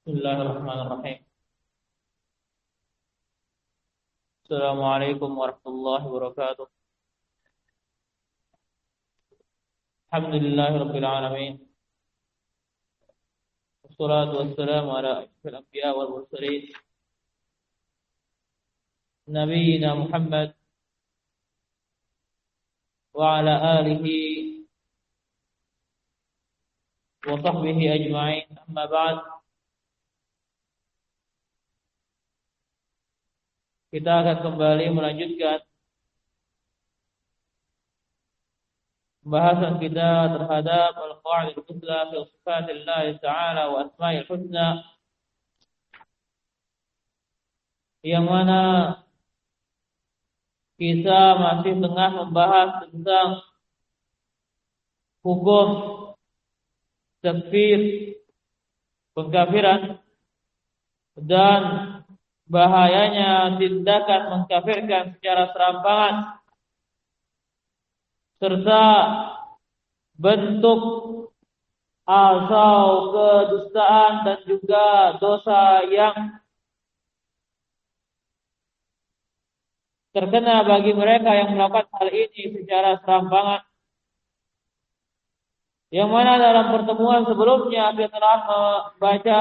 Bismillahirrahmanirrahim. Assalamualaikum warahmatullahi wabarakatuh. Alhamdulillahirabbil alamin. Wassalatu wassalamu ala asyrafil anbiya wal mursalin. Nabiyyina Muhammad wa ala alihi wa sahbihi ajma'in. Amma ba'd. Kita akan kembali melanjutkan pembahasan kita terhadap al-qa'idul husna fi sifatillah ta'ala wa asma'il husna, yang mana kita masih tengah membahas tentang hukum takfir, pengkafiran, dan bahayanya tindakan mengkafirkan secara serampangan, serta bentuk asal kedustaan dan juga dosa yang terkena bagi mereka yang melakukan hal ini secara serampangan, yang mana dalam pertemuan sebelumnya kita telah membaca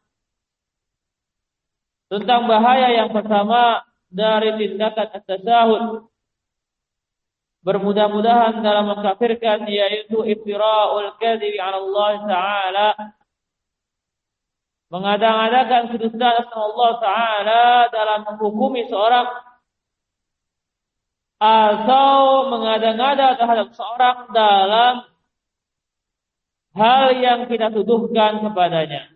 tentang bahaya yang pertama dari tindakan at-tasahul, bermudah-mudahan dalam mengkafirkan, yaitu iftira'ul kadhibi 'ala Allah Ta'ala, mengada-ngadakan kedustaan atas Allah Ta'ala dalam menghukumi seorang, atau mengada-ngada terhadap seorang dalam hal yang kita tuduhkan kepadanya.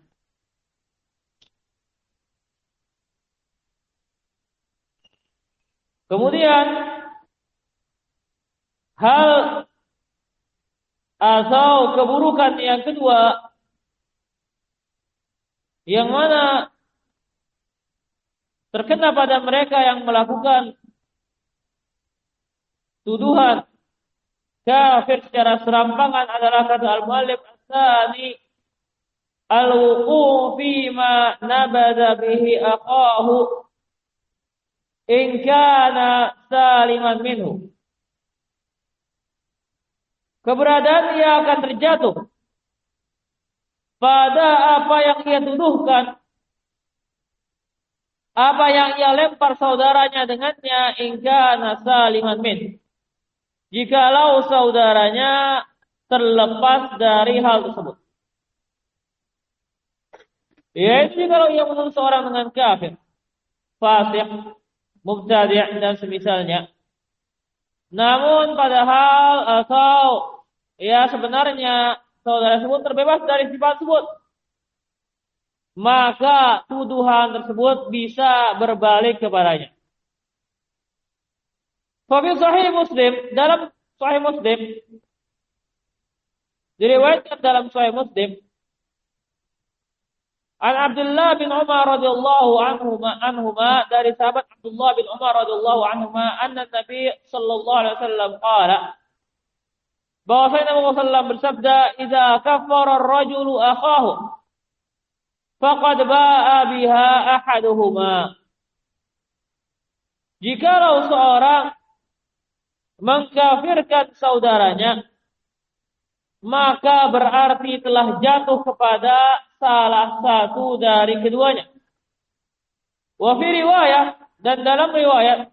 Kemudian hal atau keburukan yang kedua, yang mana terkena pada mereka yang melakukan tuduhan kafir secara serampangan, adalah kata al-muallif as-tsani, al-wuqu' fi ma nabada bihi aqahu in kana saliman minhu. Keberadaan ia akan terjatuh pada apa yang ia tuduhkan, apa yang ia lempar saudaranya dengannya, in kana saliman min, jikalau saudaranya terlepas dari hal tersebut. Yaitu kalau ia menuduh seorang dengan kafir, fasik, mubtadi' dan semisalnya, namun padahal atau ya sebenarnya saudara tersebut terbebas dari sifat tersebut, maka tuduhan tersebut bisa berbalik kepadanya. Fi Sahih Muslim, dalam Sahih Muslim, diriwayatkan dalam Sahih Muslim, An Abdullah bin Umar radhiyallahu anhuma, dari sahabat Abdullah bin Umar radhiyallahu anhuma, anna Nabi sallallahu alaihi wasallam qala, bahwasanya Nabi sallallahu alaihi wasallam bersabda, "Idza kafara ar-rajulu akhahu faqad ba'a biha ahaduhuma." Jikalau seorang mengkafirkan saudaranya, maka berarti telah jatuh kepada salah satu dari keduanya. Wa fi riwayah, dan dalam riwayat,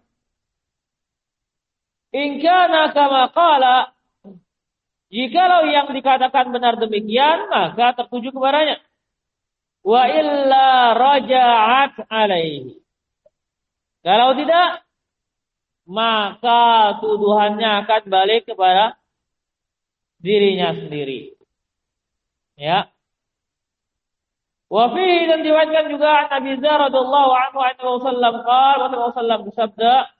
in kana kama qala, jikalau yang dikatakan benar demikian, maka tertuju kepadanya. Wa illa raja'at alaihi. Kalau tidak, maka tuduhannya akan balik kepada dirinya sendiri. Ya. Wa fihi, dan diriwayatkan juga Nabi Dzar radhiyallahu anhu sallam qala, wa sallam bersabda,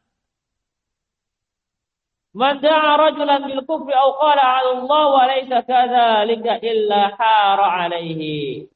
"Man da'a rajulan bil kufri aw qala 'ala Allah wa laysa kadzalika illa hara 'alaihi."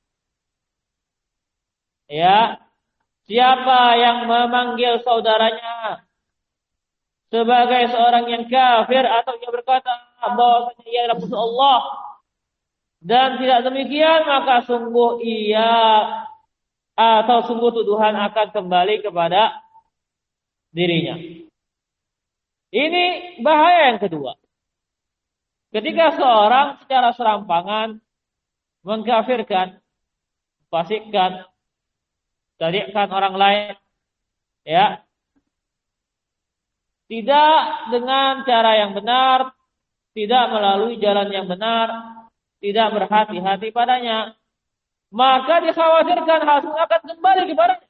Ya, siapa yang memanggil saudaranya sebagai seorang yang kafir, atau ia berkata bahwasanya ia adalah musuh Allah, dan tidak demikian, maka sungguh ia atau sungguh tuduhan akan kembali kepada dirinya. Ini bahaya yang kedua. Ketika seorang secara serampangan mengkafirkan, fasikkan, tadikan orang lain, ya, tidak dengan cara yang benar, tidak melalui jalan yang benar, tidak berhati-hati padanya, maka dikhawatirkan hasil akan kembali kepadanya.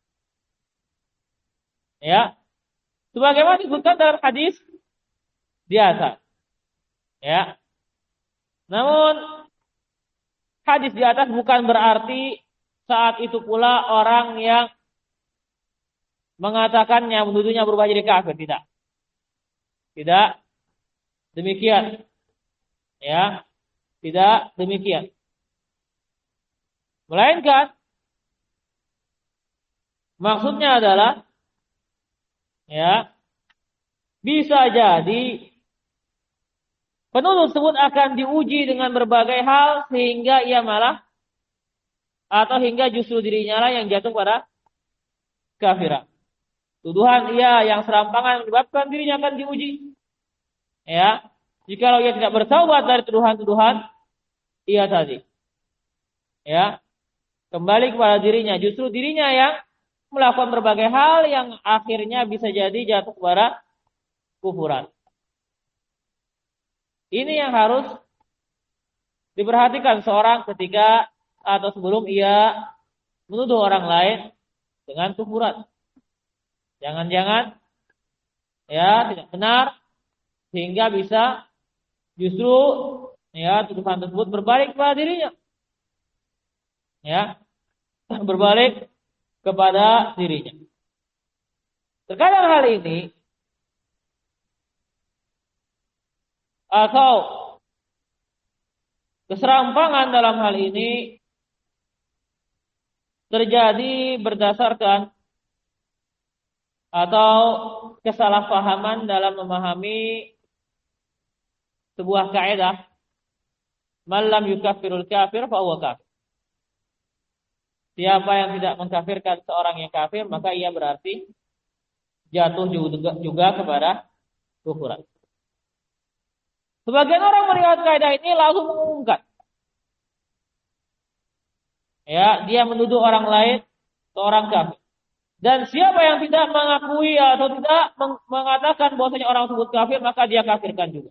Ya, sebagaimana disebutkan dalam hadis di atas. Ya, namun hadis di atas bukan berarti saat itu pula orang yang mengatakannya, menuduhnya berubah jadi kafir. Tidak. Tidak demikian. Ya, tidak demikian. Melainkan maksudnya adalah, ya, bisa jadi penuduh tersebut akan diuji dengan berbagai hal sehingga ia malah atau hingga justru dirinya lah yang jatuh pada kafiran. Tuduhan ia yang serampangan menyebabkan dirinya akan diuji. Ya, jikalau ia tidak bertaubat dari tuduhan-tuduhan ia tadi, ya, kembali kepada dirinya, justru dirinya yang melakukan berbagai hal yang akhirnya bisa jadi jatuh kepada kufuran. Ini yang harus diperhatikan seorang ketika atau sebelum ia menuduh orang lain dengan kufuran. Jangan-jangan, ya, tidak benar sehingga bisa justru, ya, tuduhan tersebut berbalik kepada dirinya. Ya, berbalik kepada dirinya. Terkadang hal ini atau keserampangan dalam hal ini terjadi berdasarkan atau kesalahpahaman dalam memahami sebuah kaidah, man lam yukaffirul kafir fa huwa kafir. Siapa yang tidak mengkafirkan seorang yang kafir, maka ia berarti jatuh juga kepada kufuran. Sebagian orang melihat kaidah ini lalu mengumumkan, ya, dia menuduh orang lain seorang kafir. Dan siapa yang tidak mengakui atau tidak mengatakan bahwasanya orang tersebut kafir, maka dia kafirkan juga.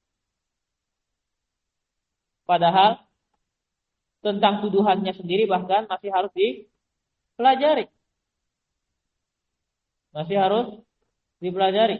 Padahal tentang tuduhannya sendiri bahkan masih harus dipelajari. Masih harus dipelajari.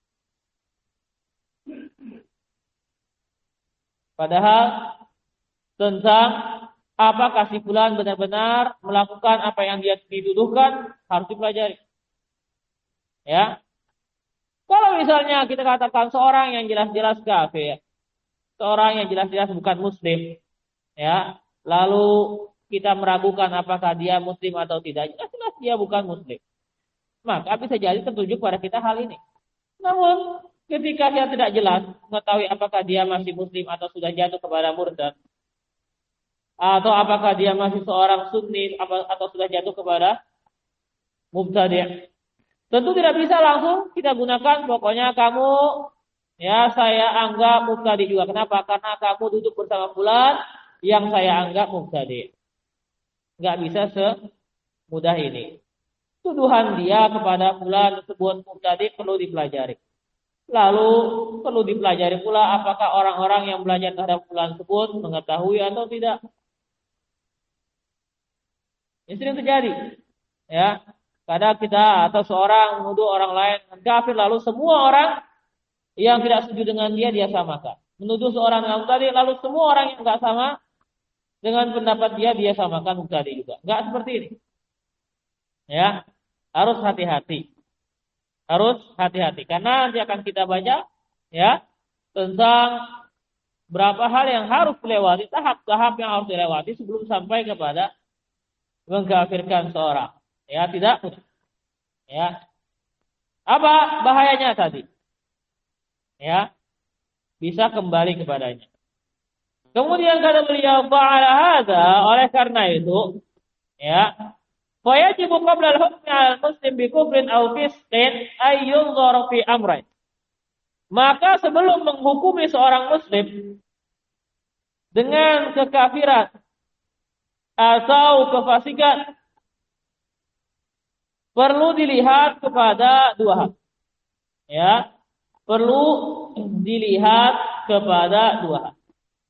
Padahal tentang apakah si fulan benar-benar melakukan apa yang dia dituduhkan harus dipelajari. Ya. Kalau misalnya kita katakan seorang yang jelas-jelas kafir, seorang yang jelas-jelas bukan muslim, ya, lalu kita meragukan apakah dia muslim atau tidak, jelas-jelas dia bukan muslim, maka bisa jadi tertunjuk pada kita hal ini. Namun ketika dia tidak jelas mengetahui apakah dia masih muslim atau sudah jatuh kepada murtad, atau apakah dia masih seorang sunni atau sudah jatuh kepada mubtadi', tentu tidak bisa langsung kita gunakan pokoknya kamu, ya, saya anggap mubtadi juga. Kenapa? Karena kamu duduk bersama fulan yang saya anggap mubtadi. Enggak bisa semudah ini. Tuduhan dia kepada fulan tersebut mubtadi perlu dipelajari. Lalu perlu dipelajari pula apakah orang-orang yang belajar terhadap fulan tersebut mengetahui atau tidak. Ini sering terjadi. Ya, kadang kita atau seorang menuduh orang lain kafir, lalu semua orang yang tidak setuju dengan dia samakan. Menuduh seorang yang tadi, lalu semua orang yang enggak sama dengan pendapat dia samakan tadi juga. Enggak seperti ini. Ya, harus hati-hati. Harus hati-hati karena nanti akan kita baca, ya, tentang berapa hal yang harus dilewati, tahap-tahap yang harus dilewati sebelum sampai kepada mengkafirkan seorang. Ya, tidak mudah. Ya. Apa bahayanya tadi? Ya, bisa kembali kepadanya. Kemudian kata beliau, fa'ala hadza, oleh karena itu, ya, Fa yajibu qabla al-hukmi 'ala al-muslim bi kufrin aw fisqin ay yunzar fi amrayn. Maka sebelum menghukumi seorang muslim dengan kekafiran atau kefasikan, perlu dilihat kepada dua hal. Ya, perlu dilihat kepada dua hal.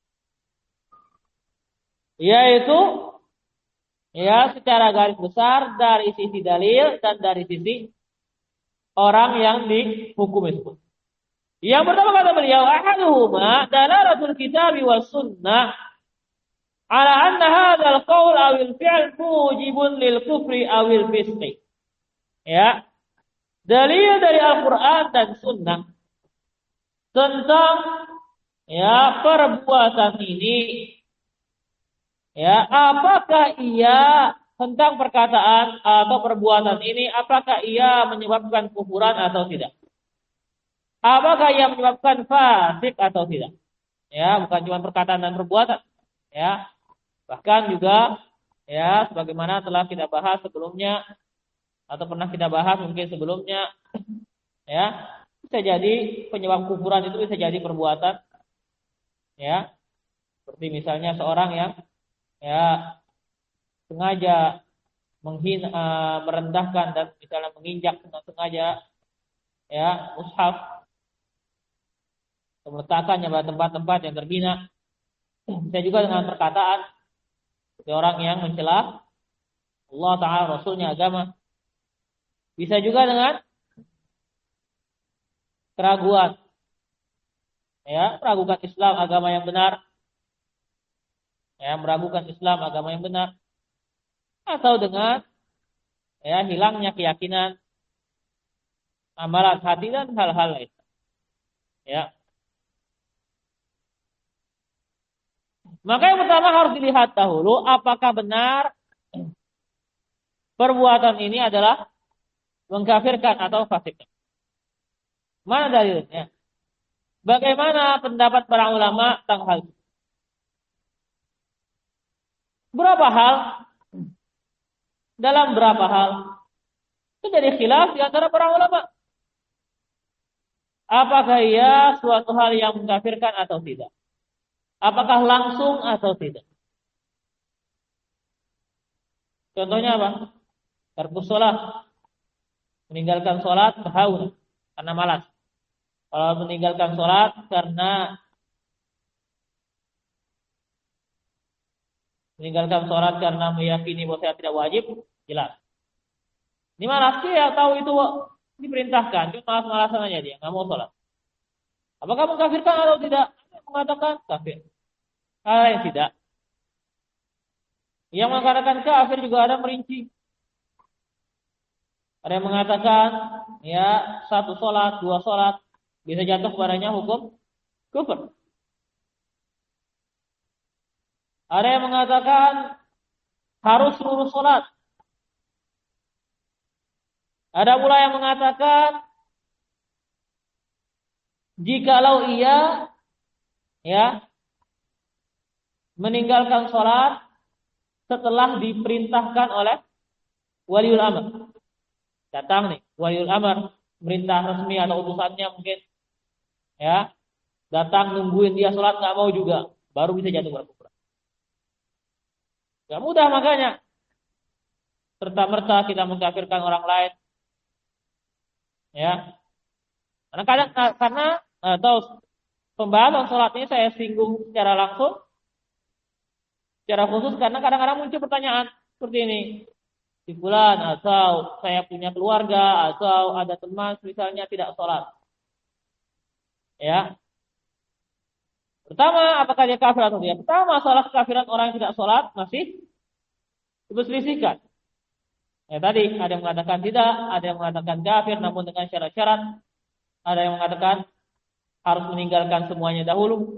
Yaitu ya secara garis besar dari sisi dalil dan dari sisi orang yang dihukum itu. Yang pertama kata beliau, ahaduhuma dalalatul kitab was sunnah ala anna hadzal qaul aw al-fi'l mujibun lil kufri aw al-fisqi. Ya. Dalil dari Al-Qur'an dan sunnah tentang ya perbuatan ini, ya, apakah ia tentang perkataan atau perbuatan ini, apakah ia menyebabkan kufuran atau tidak? Apakah ia menyebabkan fasik atau tidak? Ya, bukan cuma perkataan dan perbuatan. Ya, bahkan juga ya sebagaimana telah kita bahas sebelumnya atau pernah kita bahas mungkin sebelumnya, ya, bisa jadi penyebab kufuran itu bisa jadi perbuatan, ya, seperti misalnya seorang yang ya sengaja menghina, merendahkan dan misalnya menginjak dengan sengaja ya mushaf, meletakkannya pada tempat-tempat yang terhina. Bisa juga dengan perkataan seperti orang yang mencela Allah Ta'ala, Rasulnya, agama. Bisa juga dengan keraguan, ya, meragukan Islam, agama yang benar, ya, meragukan Islam, agama yang benar, atau dengan ya hilangnya keyakinan, amalan hati dan hal-hal lain. Ya. Maka yang pertama harus dilihat dahulu apakah benar perbuatan ini adalah mengkafirkan atau fasik. Mana dalilnya? Bagaimana pendapat para ulama tentang hal itu? Berapa hal? Dalam berapa hal? Itu jadi khilaf di antara para ulama. Apakah ia suatu hal yang mengkafirkan atau tidak? Apakah langsung atau tidak? Contohnya apa? Tarkus sholat. Meninggalkan sholat berhaul karena malas. Kalau meninggalkan sholat karena meyakini bahwa saya tidak wajib, jelas. Ini malas dia tahu itu diperintahkan, cuma malas-malasan aja dia, nggak mau sholat. Apakah mengkafirkan atau tidak? Mengatakan kafir. Ada yang tidak. Yang mengatakan kafir juga ada merinci. Ada yang mengatakan ya satu sholat, dua sholat bisa jatuh kepadanya hukum kufur. Ada yang mengatakan harus seluruh sholat. Ada pula yang mengatakan jikalau ia ya meninggalkan sholat setelah diperintahkan oleh waliul amr. Datang nih waliul amr, perintah resmi atau utusannya mungkin, ya, datang nungguin dia sholat nggak mau juga, baru bisa jatuh berkufur. Gak mudah makanya serta-merta kita mengkafirkan orang lain, ya. Karena atau pembahasan sholat ini saya singgung secara langsung, secara khusus karena kadang-kadang muncul pertanyaan seperti ini. Si fulan atau saya punya keluarga atau ada teman misalnya tidak sholat. Ya. Pertama, apakah dia kafir atau tidak? Pertama, masalah kekafiran orang yang tidak sholat masih diperselisihkan. Ya tadi ada yang mengatakan tidak, ada yang mengatakan kafir namun dengan syarat-syarat. Ada yang mengatakan harus meninggalkan semuanya dahulu.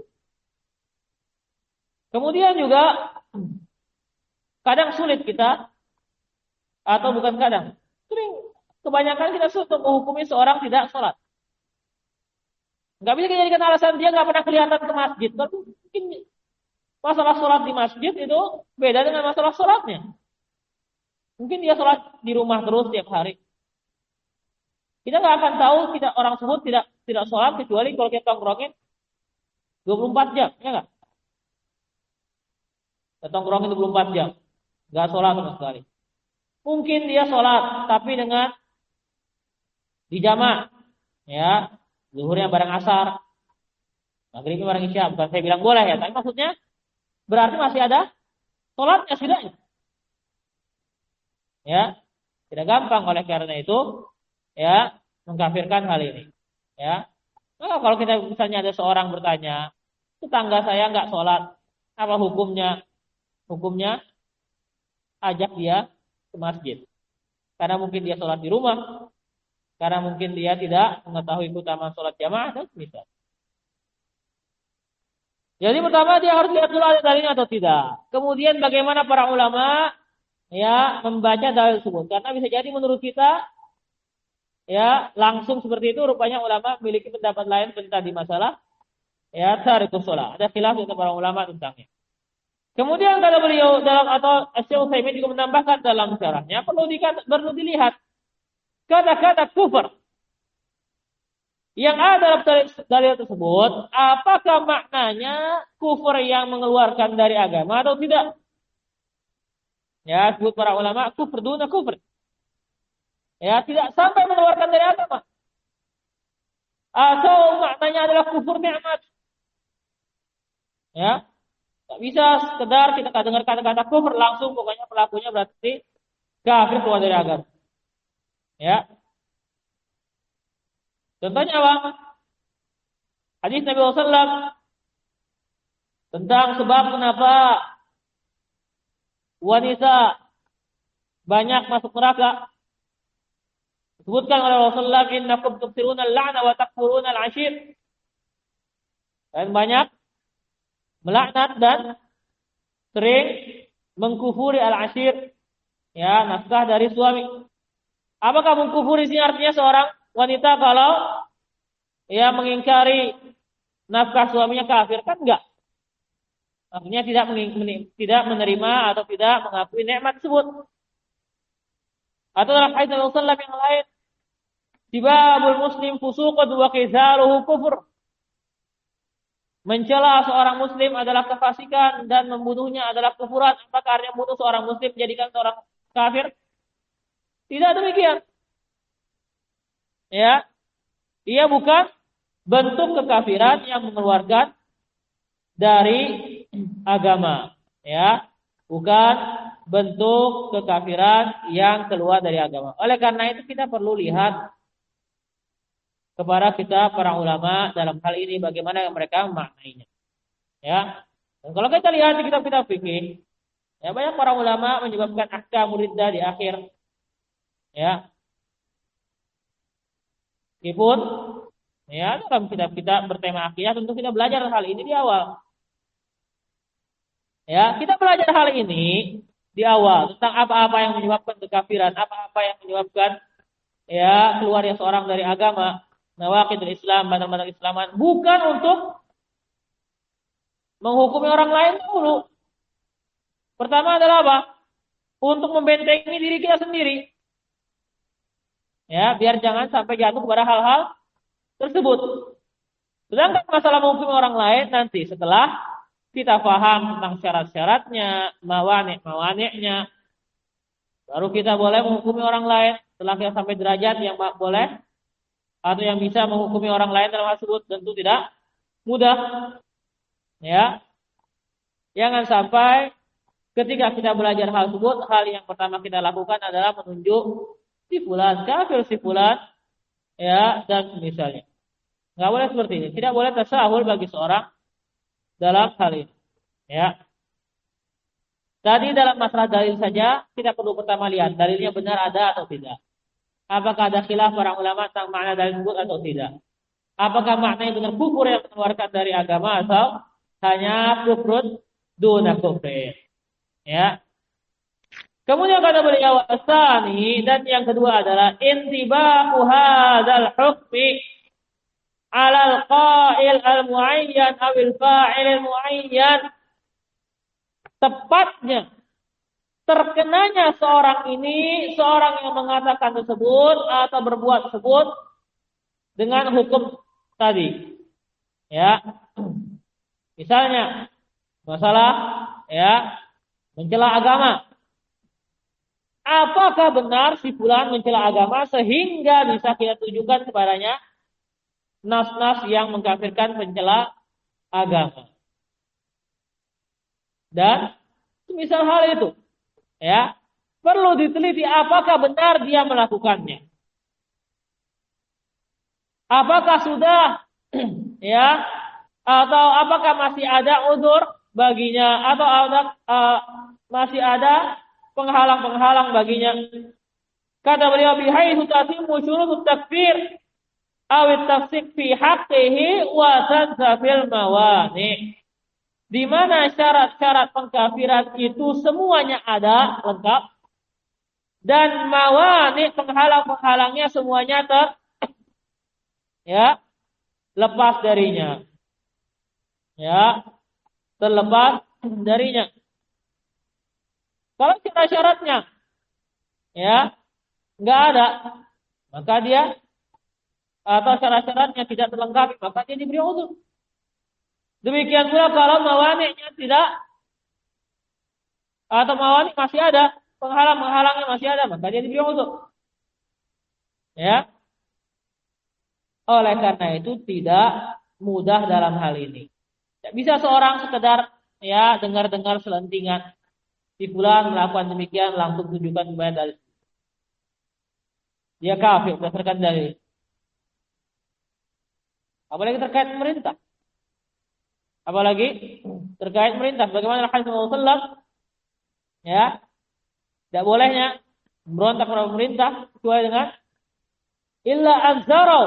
Kemudian juga kadang sulit kita, atau bukan kadang, sering kebanyakan kita sulit untuk menghukumi seorang tidak sholat. Nggak bisa dijadikan alasan dia nggak pernah kelihatan ke masjid. Tapi mungkin masalah sholat di masjid itu beda dengan masalah sholatnya. Mungkin dia sholat di rumah terus tiap hari. Kita nggak akan tahu tidak orang tersebut tidak sholat kecuali kalau kita tongkrongin 24 jam, ya nggak? Kita tongkrongin 24 jam, nggak sholat sama sekali. Mungkin dia sholat, tapi dengan dijamak, ya, zuhurnya bareng asar, maghribnya bareng isya. Bukan saya bilang boleh ya, tapi maksudnya berarti masih ada sholatnya setidaknya. Ya, tidak gampang oleh karena itu, ya, mengkafirkan hal ini. Ya, nah, kalau kita misalnya ada seorang bertanya, tetangga saya nggak sholat, apa hukumnya? Hukumnya ajak dia ke masjid. Karena mungkin dia sholat di rumah, karena mungkin dia tidak mengetahui keutamaan sholat jamaah dan misal. Jadi pertama dia harus lihat dulu ada dalilnya atau tidak. Kemudian bagaimana para ulama ya membaca dalil tersebut. Karena bisa jadi menurut kita ya langsung seperti itu, rupanya ulama memiliki pendapat lain tentang di masalah ya tarikus sholat. Ada khilaf untuk para ulama tentangnya. Kemudian kata beliau dalam atau Syekh Utsaimin juga menambahkan dalam syarahnya perlu dilihat kata-kata kufur yang ada dalam dalil tersebut, apakah maknanya kufur yang mengeluarkan dari agama atau tidak? Ya, sebut para ulama kufur duna kufur. Ya, tidak sampai mengeluarkan dari agama. Atau maknanya adalah kufur nikmat. Ya, tak bisa sekedar kita dengar kata-kata kufur langsung pokoknya pelakunya berarti kafir keluar dari agama. Ya. Contohnya apa? Hadis Nabi SAW tentang sebab kenapa wanita banyak masuk neraka. Disebutkan oleh Rasulullah, innakum tubsiruna al-la'na wa takfuruna al-ashir. Dan banyak melaknat dan sering mengkufuri al-ashir, ya, nafkah dari suami. Apakah mengkufuri sini artinya seorang wanita kalau ya mengingkari nafkah suaminya kafir? Kan enggak. Artinya tidak menerima atau tidak mengakui nikmat tersebut. Atau dalam hadis Rasulullah yang lain, sibabul muslim fusuqun wa qizaluhu kufur. Mencela seorang muslim adalah kefasikan dan membunuhnya adalah kufuran. Apakah artinya membunuh seorang muslim menjadikan seorang kafir? Tidak demikian. Ya, ia bukan bentuk kekafiran yang mengeluarkan dari agama. Ya, bukan bentuk kekafiran yang keluar dari agama. Oleh karena itu kita perlu lihat kepada kita para ulama dalam hal ini bagaimana mereka memaknainya. Ya. Dan kalau kita lihat di kitab-kitab fikih, ya banyak para ulama menyebabkan ahkamul riddah di akhir. Ya. Meskipun ya dalam kitab-kitab bertema akidah tentu kita belajar hal ini di awal. Ya, kita belajar hal ini di awal tentang apa-apa yang menyebabkan kekafiran, apa-apa yang menyebabkan ya keluarnya seorang dari agama, nawaqidul Islam, batal-batal Islaman, bukan untuk menghukumi orang lain dulu. Pertama adalah apa? Untuk membentengi diri kita sendiri. Ya, biar jangan sampai jatuh kepada hal-hal tersebut. Sedangkan masalah menghukumi orang lain nanti setelah kita paham tentang syarat-syaratnya, mawani'-mawani'nya, baru kita boleh menghukumi orang lain. Setelah kita sampai derajat yang boleh atau yang bisa menghukumi orang lain dalam hal tersebut, tentu tidak mudah. Ya, jangan sampai ketika kita belajar hal tersebut, hal yang pertama kita lakukan adalah menunjuk si fulan kafir, si fulan ya dan misalnya. Enggak boleh seperti ini. Tidak boleh tasahul bagi seorang dalam hal ini. Ya. Tadi dalam masalah dalil saja kita perlu pertama lihat dalilnya benar ada atau tidak. Apakah ada khilaf para ulama tentang makna dalil tersebut atau tidak? Apakah maknanya benar kufur yang mengeluarkan dari agama atau hanya kufrun duna kufrin? Ya. Kemudian kata beliau asani dan yang kedua adalah intibahu hadzal hukmi 'ala al-qa'il al-mu'ayyan aw al-fa'il al-mu'ayyan. Tepatnya terkenanya seorang ini, seorang yang mengatakan tersebut atau berbuat tersebut dengan hukum tadi. Ya. Misalnya masalah ya mencela agama. Apakah benar si fulan mencela agama sehingga bisa kita tunjukkan kepadanya nas-nas yang mengkafirkan pencela agama. Dan misal hal itu, ya, perlu diteliti apakah benar dia melakukannya. Apakah sudah ya atau apakah masih ada uzur baginya atau masih ada penghalang-penghalang baginya. Kata beliau bihaitsu tatimmu syurutut takfir awit tafsik fi haqqihi wa tanzafil mawani. Di mana syarat-syarat pengkafiran itu semuanya ada lengkap dan mawani penghalang-penghalangnya semuanya lepas darinya. Ya, terlepas darinya. Kalau syarat-syaratnya ya enggak ada, maka dia atau syarat-syaratnya tidak terlengkapi, maka dia diberi uzur. Demikian pula kalau mawani'nya tidak atau mawani masih ada, penghalang-penghalangnya masih ada, maka dia diberi uzur. Ya. Oleh karena itu tidak mudah dalam hal ini. Tidak bisa seorang sekedar ya dengar-dengar selentingan si fulan melakukan demikian langsung tunjukkan kepada dalil. Dia kafir berdasarkan dalil. Apalagi terkait pemerintah. Apalagi terkait pemerintah. Bagaimana Rasulullah SAW ya tidak bolehnya memberontak kepada pemerintah sesuai dengan illa azzaru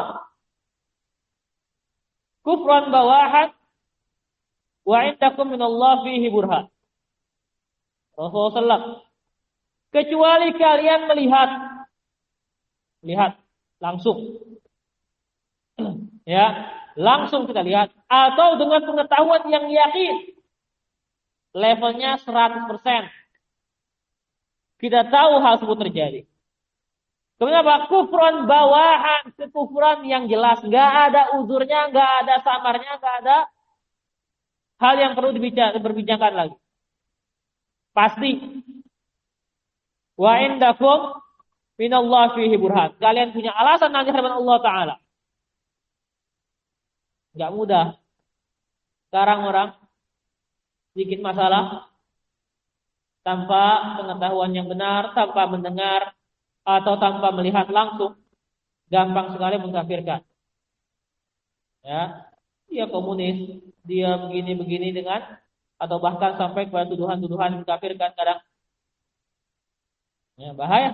kufran bawahan wa indakum minallah fihi burhan. Rasulullah SAW. Kecuali kalian lihat langsung. Ya, langsung kita lihat atau dengan pengetahuan yang yakin. Levelnya 100%. Kita tahu hal tersebut terjadi. Kemudian apa? Kufran bawahan, kekufuran yang jelas, enggak ada uzurnya, enggak ada samarnya, enggak ada hal yang perlu diperbincangkan lagi. Pasti. Wa indakum minallah fihi burhan. Kalian punya alasan nanti hadapan Allah Ta'ala. Enggak mudah. Sekarang orang sedikit masalah tanpa pengetahuan yang benar, tanpa mendengar atau tanpa melihat langsung, gampang sekali mengkafirkan. Ya, dia komunis, dia begini-begini dengan atau bahkan sampai kepada tuduhan-tuduhan mengkafirkan kadang. Ya, bahaya.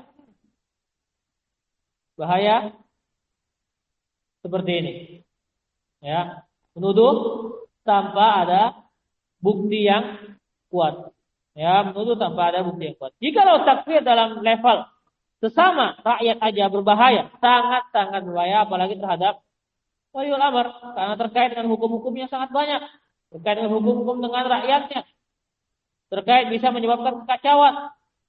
Bahaya seperti ini. Ya, menuduh tanpa ada bukti yang kuat. Ya, menuduh tanpa ada bukti yang kuat. Jikalau takfir dalam level sesama rakyat aja berbahaya, sangat-sangat berbahaya, apalagi terhadap waliul amr, karena terkait dengan hukum-hukumnya sangat banyak, terkait dengan hukum-hukum dengan rakyatnya, terkait bisa menyebabkan kekacauan.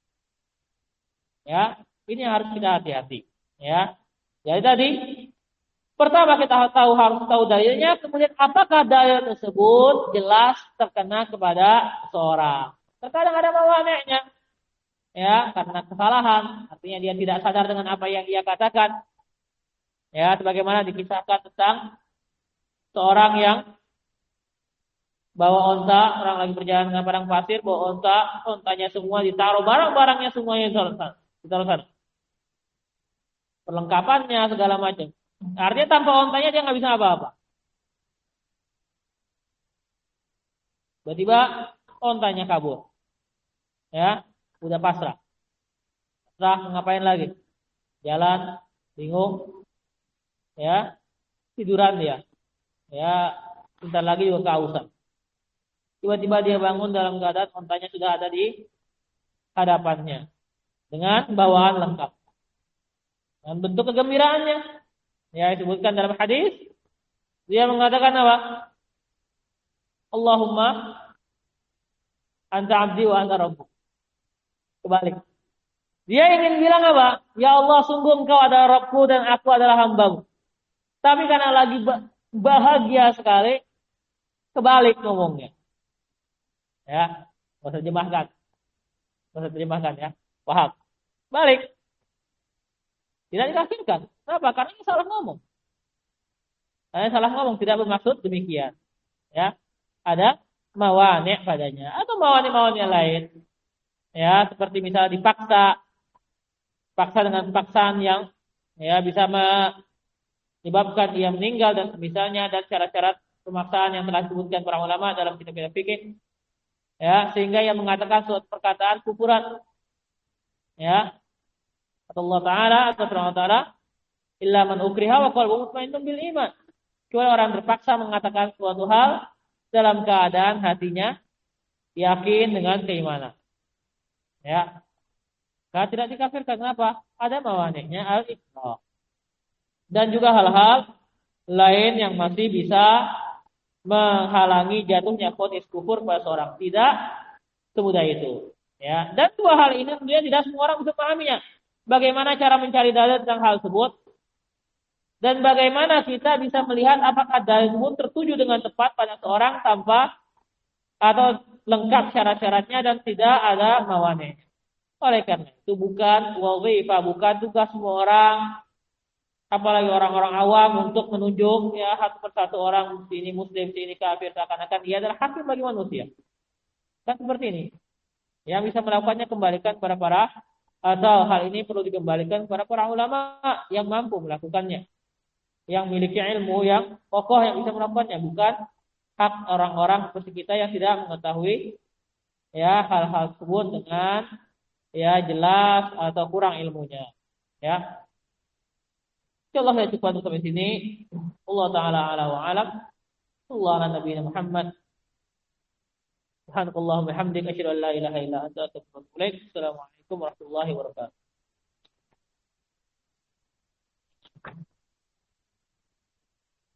Ya, ini harus kita hati-hati. Ya, jadi tadi pertama kita harus tahu dalilnya, kemudian apakah dalil tersebut jelas terkena kepada seorang. Terkadang ada mawani'nya. Ya, karena kesalahan, artinya dia tidak sadar dengan apa yang dia katakan. Ya, sebagaimana dikisahkan tentang seorang yang bawa onta, orang lagi berjalan dengan padang pasir, bawa onta, ontanya semua ditaruh, barang-barangnya semuanya ditaruh sana. Perlengkapannya segala macam. Artinya tanpa ontanya dia nggak bisa apa-apa. Tiba-tiba ontanya kabur. Ya, udah pasrah. Pasrah ngapain lagi? Jalan, bingung. Ya, tiduran dia. Ya, bentar lagi juga kehausan. Tiba-tiba dia bangun dalam keadaan ontanya sudah ada di hadapannya dengan bawaan lengkap. Dan bentuk kegembiraannya, ya disebutkan dalam hadis, dia mengatakan apa? Allahumma anta abdi wa anta rabbuk. Kebalik. Dia ingin bilang apa? Ya Allah, sungguh Engkau adalah Rabbku dan aku adalah hambamu. Tapi karena lagi bahagia sekali, kebalik ngomongnya. Ya, nggak usah terjemahkan. Nggak usah terjemahkan ya. Paham? Balik. Tidak dikafirkan. Kenapa? Karena ini salah ngomong. Karena salah ngomong tidak bermaksud demikian. Ya, ada mawani' padanya atau mawani-mawani lain. Ya, seperti misalnya dipaksa, paksa dengan paksaan yang ya bisa menyebabkan ia meninggal dan misalnya dan syarat-syarat pemaksaan yang telah disebutkan para ulama dalam kitab-kitab fikih. Ya, sehingga ia mengatakan suatu perkataan kufuran. Ya, kata Allah Taala atau Allah Taala, illa man ukriha wa qalbuhu mutmainnun bil iman. Kecuali orang terpaksa mengatakan suatu hal dalam keadaan hatinya yakin dengan keimanan. Ya. Karena tidak dikafirkan, kenapa? Ada mawaniknya al-iqrar. Dan juga hal-hal lain yang masih bisa menghalangi jatuhnya vonis kufur pada seorang. Tidak semudah itu. Ya. Dan dua hal ini tentunya tidak semua orang bisa memahaminya. Bagaimana cara mencari dalil tentang hal tersebut? Dan bagaimana kita bisa melihat apakah dalil tersebut tertuju dengan tepat pada seorang tanpa atau lengkap syarat-syaratnya dan tidak ada mawani. Oleh karena itu bukan wazifah, bukan tugas semua orang, apalagi orang-orang awam untuk menunjuk ya satu persatu orang sini muslim, sini kafir, seakan-akan dia adalah hakim bagi manusia. Kan seperti ini. Yang bisa melakukannya kembalikan kepada para atau hal ini perlu dikembalikan kepada para ulama yang mampu melakukannya, yang memiliki ilmu yang kokoh yang bisa melakukannya, bukan hak orang-orang seperti kita yang tidak mengetahui ya hal-hal tersebut dengan ya jelas atau kurang ilmunya. Ya. Insyaallah saya cukup sampai sini. Allah taala ala wa alam. Sallallahu ala nabiyina Muhammad. Subhanakallahumma bihamdika asyhadu an la ilaha illa anta astaghfiruka wa atubu ilaik. Assalamualaikum warahmatullahi wabarakatuh.